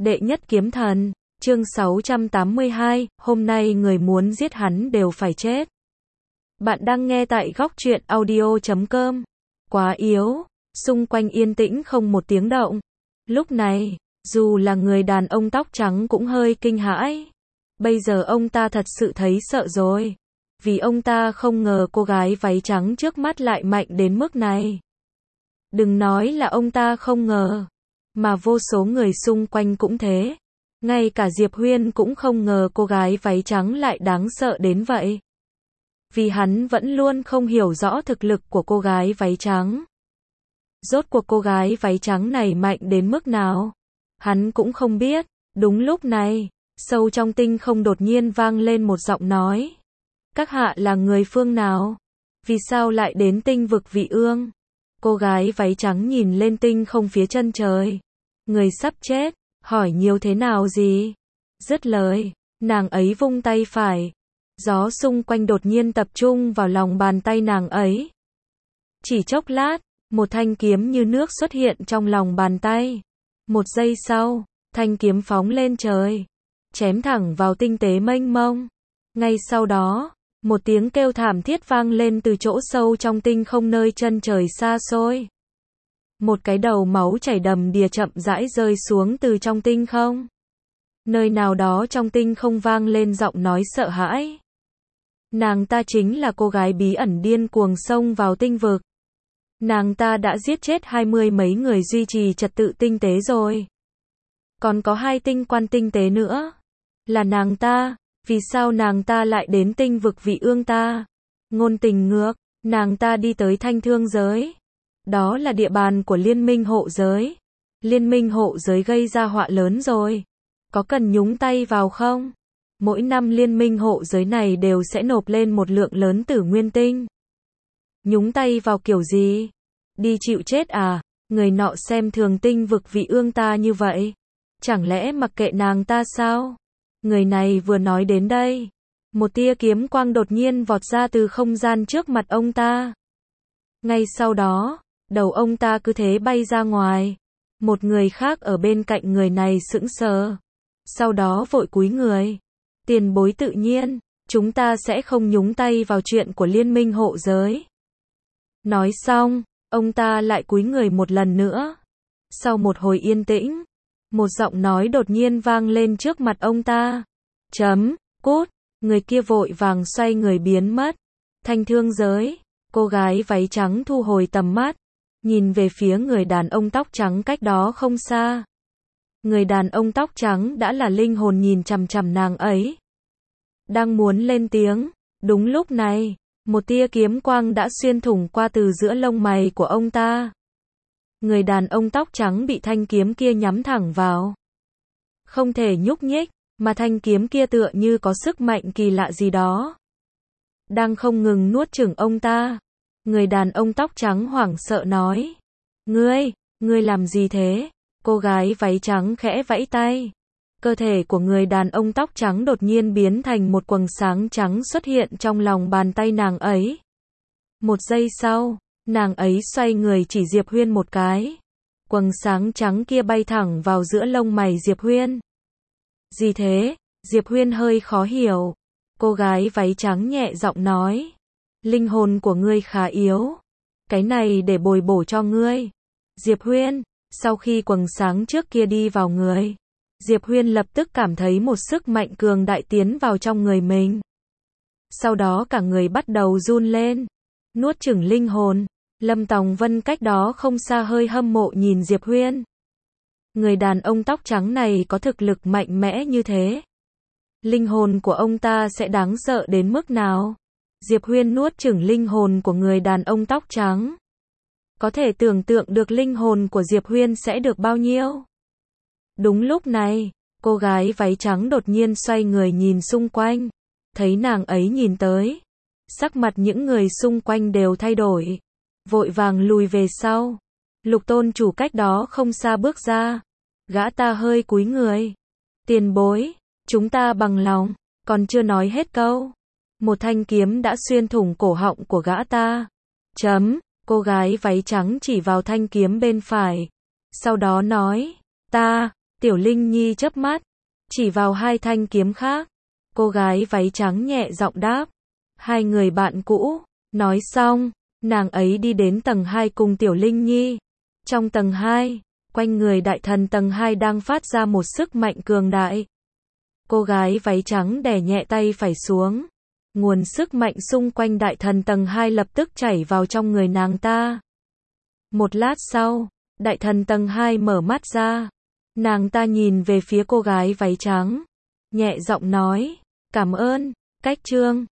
Đệ nhất kiếm thần, chương 682, hôm nay người muốn giết hắn đều phải chết. Bạn đang nghe tại góc truyện audio.com. Quá yếu, xung quanh yên tĩnh không một tiếng động. Lúc này, dù là người đàn ông tóc trắng cũng hơi kinh hãi. Bây giờ ông ta thật sự thấy sợ rồi. Vì ông ta không ngờ cô gái váy trắng trước mắt lại mạnh đến mức này. Đừng nói là ông ta không ngờ, mà vô số người xung quanh cũng thế. Ngay cả Diệp Huyên cũng không ngờ cô gái váy trắng lại đáng sợ đến vậy. Vì hắn vẫn luôn không hiểu rõ thực lực của cô gái váy trắng. Rốt cuộc cô gái váy trắng này mạnh đến mức nào? Hắn cũng không biết. Đúng lúc này, sâu trong tinh không đột nhiên vang lên một giọng nói. Các hạ là người phương nào? Vì sao lại đến tinh vực Vị Ương? Cô gái váy trắng nhìn lên tinh không phía chân trời. Người sắp chết, hỏi nhiều thế nào gì? Dứt lời, nàng ấy vung tay phải. Gió xung quanh đột nhiên tập trung vào lòng bàn tay nàng ấy. Chỉ chốc lát, một thanh kiếm như nước xuất hiện trong lòng bàn tay. Một giây sau, thanh kiếm phóng lên trời, chém thẳng vào tinh tế mênh mông. Ngay sau đó, một tiếng kêu thảm thiết vang lên từ chỗ sâu trong tinh không nơi chân trời xa xôi. Một cái đầu máu chảy đầm đìa chậm rãi rơi xuống từ trong tinh không. Nơi nào đó trong tinh không vang lên giọng nói sợ hãi. Nàng ta chính là cô gái bí ẩn điên cuồng xông vào tinh vực. Nàng ta đã giết chết 20 mấy người duy trì trật tự tinh tế rồi. Còn có 2 tinh quan tinh tế nữa. Là nàng ta. Vì sao nàng ta lại đến tinh vực Vị Ương ta? Ngôn tình ngược, nàng ta đi tới Thanh Thương giới. Đó là địa bàn của Liên minh hộ giới. Liên minh hộ giới gây ra họa lớn rồi. Có cần nhúng tay vào không? Mỗi năm liên minh hộ giới này đều sẽ nộp lên một lượng lớn tử nguyên tinh. Nhúng tay vào kiểu gì? Đi chịu chết à? Người nọ xem thường tinh vực Vị Ương ta như vậy. Chẳng lẽ mặc kệ nàng ta sao? Người này vừa nói đến đây, một tia kiếm quang đột nhiên vọt ra từ không gian trước mặt ông ta. Ngay sau đó, đầu ông ta cứ thế bay ra ngoài. Một người khác ở bên cạnh người này sững sờ. Sau đó vội cúi người. Tiền bối tự nhiên, chúng ta sẽ không nhúng tay vào chuyện của liên minh hộ giới. Nói xong, ông ta lại cúi người một lần nữa. Sau một hồi yên tĩnh, một giọng nói đột nhiên vang lên trước mặt ông ta. Cút, người kia vội vàng xoay người biến mất. Thanh Thương giới, cô gái váy trắng thu hồi tầm mắt, nhìn về phía người đàn ông tóc trắng cách đó không xa. Người đàn ông tóc trắng đã là linh hồn nhìn chằm chằm nàng ấy. Đang muốn lên tiếng, đúng lúc này, một tia kiếm quang đã xuyên thủng qua từ giữa lông mày của ông ta. Người đàn ông tóc trắng bị thanh kiếm kia nhắm thẳng vào. Không thể nhúc nhích, mà thanh kiếm kia tựa như có sức mạnh kỳ lạ gì đó. Đang không ngừng nuốt chửng ông ta. Người đàn ông tóc trắng hoảng sợ nói. Ngươi làm gì thế? Cô gái váy trắng khẽ vẫy tay. Cơ thể của người đàn ông tóc trắng đột nhiên biến thành một quầng sáng trắng xuất hiện trong lòng bàn tay nàng ấy. Một giây sau, nàng ấy xoay người chỉ Diệp Huyên một cái. Quầng sáng trắng kia bay thẳng vào giữa lông mày Diệp Huyên. Gì thế? Diệp Huyên hơi khó hiểu. Cô gái váy trắng nhẹ giọng nói. Linh hồn của ngươi khá yếu. Cái này để bồi bổ cho ngươi. Diệp Huyên, sau khi quầng sáng trước kia đi vào người, Diệp Huyên lập tức cảm thấy một sức mạnh cường đại tiến vào trong người mình. Sau đó cả người bắt đầu run lên. Nuốt chửng linh hồn. Lâm Tòng Vân cách đó không xa hơi hâm mộ nhìn Diệp Huyên. Người đàn ông tóc trắng này có thực lực mạnh mẽ như thế. Linh hồn của ông ta sẽ đáng sợ đến mức nào? Diệp Huyên nuốt chửng linh hồn của người đàn ông tóc trắng. Có thể tưởng tượng được linh hồn của Diệp Huyên sẽ được bao nhiêu? Đúng lúc này, cô gái váy trắng đột nhiên xoay người nhìn xung quanh. Thấy nàng ấy nhìn tới. Sắc mặt những người xung quanh đều thay đổi. Vội vàng lùi về sau. Lục tôn chủ cách đó không xa bước ra. Gã ta hơi cúi người. Tiền bối, chúng ta bằng lòng. Còn chưa nói hết câu. Một thanh kiếm đã xuyên thủng cổ họng của gã ta. Cô gái váy trắng chỉ vào thanh kiếm bên phải. Sau đó nói. Tiểu Linh Nhi chớp mắt, chỉ vào hai thanh kiếm khác. Cô gái váy trắng nhẹ giọng đáp. Hai người bạn cũ. Nói xong, nàng ấy đi đến tầng 2 cùng Tiểu Linh Nhi. Trong tầng 2, quanh người đại thần tầng 2 đang phát ra một sức mạnh cường đại. Cô gái váy trắng đè nhẹ tay phải xuống. Nguồn sức mạnh xung quanh đại thần tầng 2 lập tức chảy vào trong người nàng ta. Một lát sau, đại thần tầng 2 mở mắt ra. Nàng ta nhìn về phía cô gái váy trắng, nhẹ giọng nói, cảm ơn, cách chương.